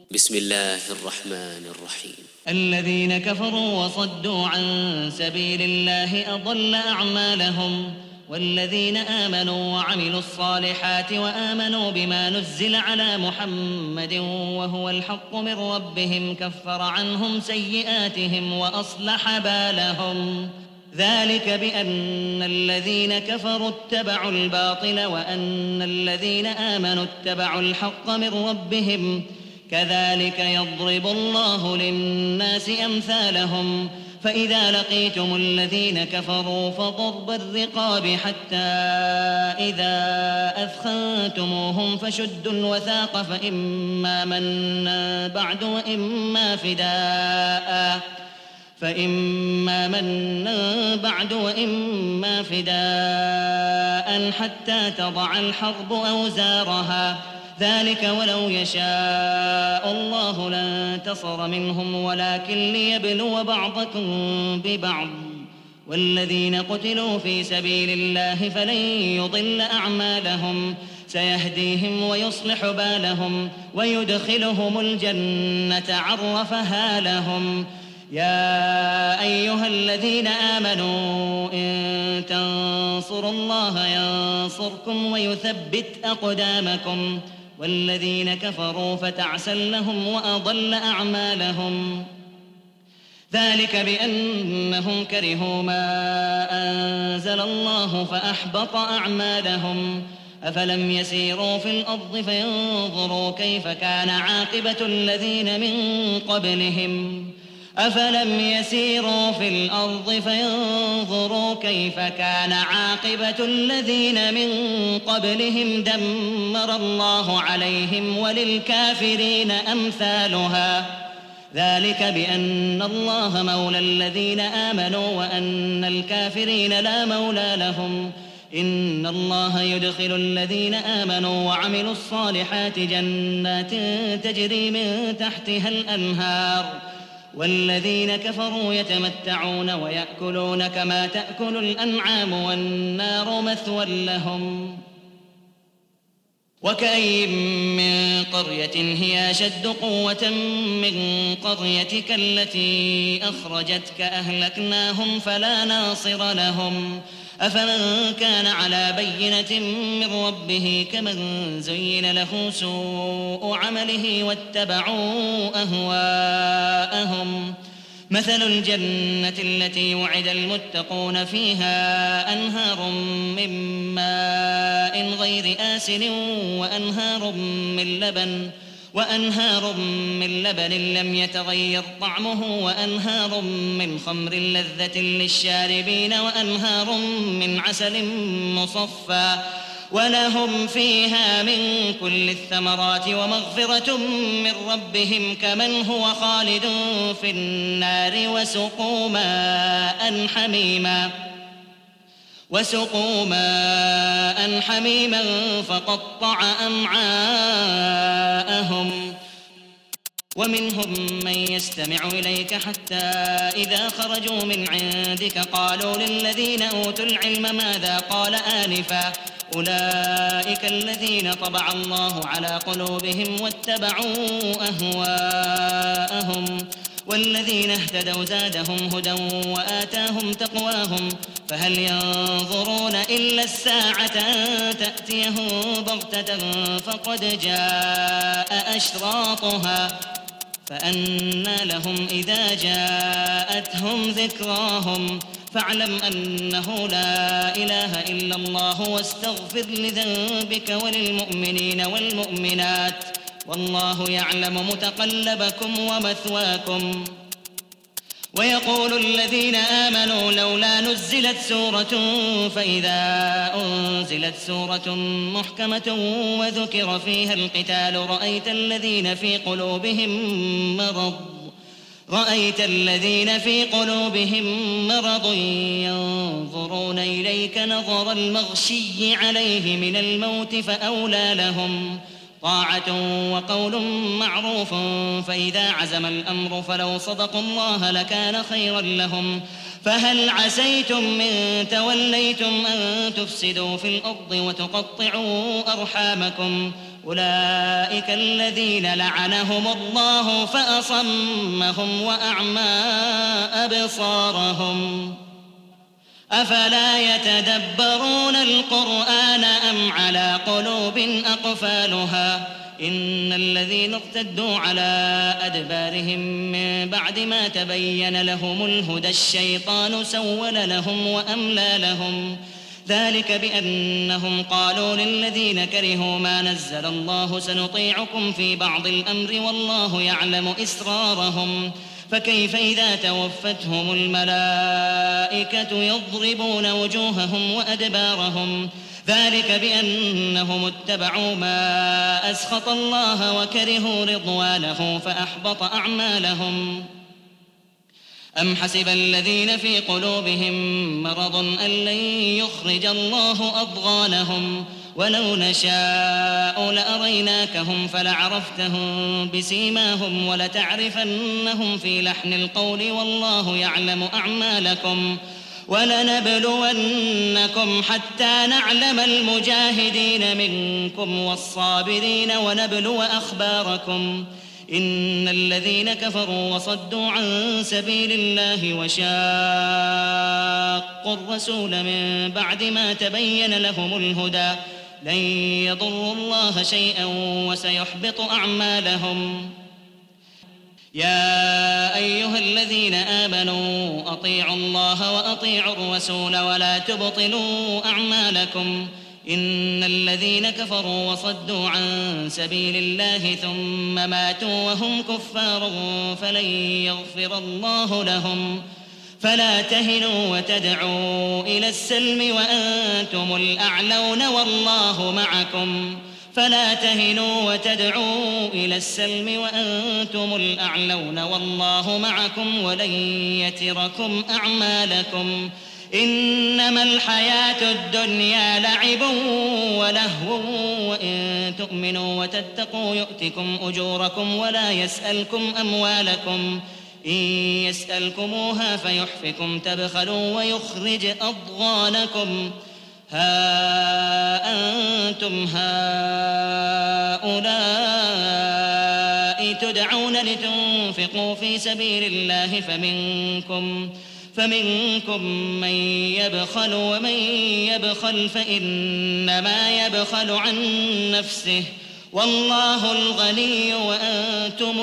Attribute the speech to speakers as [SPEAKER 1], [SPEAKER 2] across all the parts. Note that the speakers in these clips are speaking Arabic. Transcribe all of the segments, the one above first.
[SPEAKER 1] بسم الله الرحمن الرحيم.
[SPEAKER 2] الذين كفروا وصدوا عن سبيل الله أضل أعمالهم، والذين آمنوا وعملوا الصالحات وآمنوا بما نزل على محمد وهو الحق من ربهم كفر عنهم سيئاتهم وأصلح بالهم. ذلك بأن الذين كفروا اتبعوا الباطل وأن الذين آمنوا اتبعوا الحق من ربهم، كذلك يضرب الله للناس أمثالهم. فإذا لقيتم الذين كفروا فضرب الرقاب حتى إذا أثخنتموهم فشدوا الوثاق فإما منا بعد وإما فداء حتى تضع الحرب أوزارها. ذلك ولو يشاء الله لانتصر منهم ولكن ليبلو بعضكم ببعض. والذين قتلوا في سبيل الله فلن يضل أعمالهم، سيهديهم ويصلح بالهم ويدخلهم الجنة عرفها لهم. يا أيها الذين آمنوا إن تنصروا الله ينصركم ويثبت أقدامكم. والذين كفروا فتعسا لهم وأضل أعمالهم. ذلك بأنهم كرهوا ما أنزل الله فأحبط أعمالهم. أفلم يسيروا في الأرض فينظروا كيف كان عاقبة الذين من قبلهم دمر الله عليهم وللكافرين أمثالها. ذلك بأن الله مولى الذين آمنوا وأن الكافرين لا مولى لهم. إن الله يدخل الذين آمنوا وعملوا الصالحات جنات تجري من تحتها الأنهار، والذين كفروا يتمتعون ويأكلون كما تأكل الأنعام والنار مثوى لهم. وكأي من قرية هي أشد قوة من قريتك التي أخرجتك أهلكناهم فلا ناصر لهم. أفمن كان على بينة من ربه كمن زين له سوء عمله واتبعوا أهواءهم. مثل الجنة التي وعد المتقون فيها أنهار من ماء غير آسن وأنهار من لبن لم يتغير طعمه وأنهار من خمر لذة للشاربين وأنهار من عسل مصفى ولهم فيها من كل الثمرات ومغفرة من ربهم كمن هو خالد في النار وسقوا ماء حميما فقطع أمعاءهم. ومنهم من يستمع إليك حتى إذا خرجوا من عندك قالوا للذين أوتوا العلم ماذا قال آنفا أولئك الذين طبع الله على قلوبهم واتبعوا أهواءهم. والذين اهتدوا زادهم هدى وآتاهم تقواهم. فهل ينظرون إلا الساعة أن تأتيهم بغتة فقد جاء أشراطها فأنى لهم إذا جاءتهم ذكراهم. فاعلم أنه لا إله إلا الله واستغفر لذنبك وللمؤمنين والمؤمنات والله يعلم متقلبكم ومثواكم. ويقول الذين آمنوا لولا نزلت سورة فإذا أنزلت سورة محكمة وذكر فيها القتال رأيت الذين في قلوبهم مرض ينظرون إليك نظر المغشي عليه من الموت فأولى لهم طاعة وقول معروف. فإذا عزم الأمر فلو صدقوا الله لكان خيرا لهم. فهل عسيتم من توليتم أن تفسدوا في الأرض وتقطعوا أرحامكم أولئك الذين لعنهم الله فأصمهم وأعمى أبصارهم أفلا يتدبرون القرآن أم على قلوب أقفالها إن الذين ارتدوا على أدبارهم من بعد ما تبين لهم الهدى الشيطان سول لهم وأملى لهم ذلك بأنهم قالوا للذين كرهوا ما نزل الله سنطيعكم في بعض الأمر والله يعلم إسرارهم فكيف إذا توفتهم الملائكة يضربون وجوههم وأدبارهم ذلك بأنهم اتبعوا ما أسخط الله وكرهوا رضوانه فأحبط أعمالهم أم حسب الذين في قلوبهم مرض أن لن يخرج الله أضغانهم ولو نشاء لأريناكهم فلعرفتهم بسيماهم ولتعرفنهم في لحن القول والله يعلم أعمالكم ولنبلونكم حتى نعلم المجاهدين منكم والصابرين ونبلو أخباركم إن الذين كفروا وصدوا عن سبيل الله وشاقوا الرسول من بعد ما تبين لهم الهدى لن يضروا الله شيئا وسيحبط أعمالهم يا أيها الذين آمنوا أطيعوا الله وأطيعوا الرسول ولا تبطلوا أعمالكم إن الذين كفروا وصدوا عن سبيل الله ثم ماتوا وهم كفار فلن يغفر الله لهم فلا تهنوا وتدعوا إلى السلم وأنتم الأعلون والله معكم فلا تهنوا وتدعوا إلى السلم وأنتم الأعلون والله معكم ولن يتركم أعمالكم إنما الحياة الدنيا لعب ولهو وإن تؤمنوا وتتقوا يؤتكم أجوركم ولا يسألكم أموالكم إن يسألكموها فيحفكم تبخلوا ويخرج أضغانكم ها أنتم هؤلاء تدعون لتنفقوا في سبيل الله فمنكم من يبخل ومن يبخل فإنما يبخل عن نفسه والله الغني وأنتم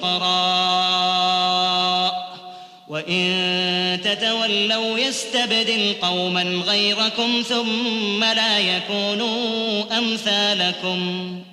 [SPEAKER 2] الفقراء وإن تتولوا يستبدل قوما غيركم ثم لا يكونوا أمثالكم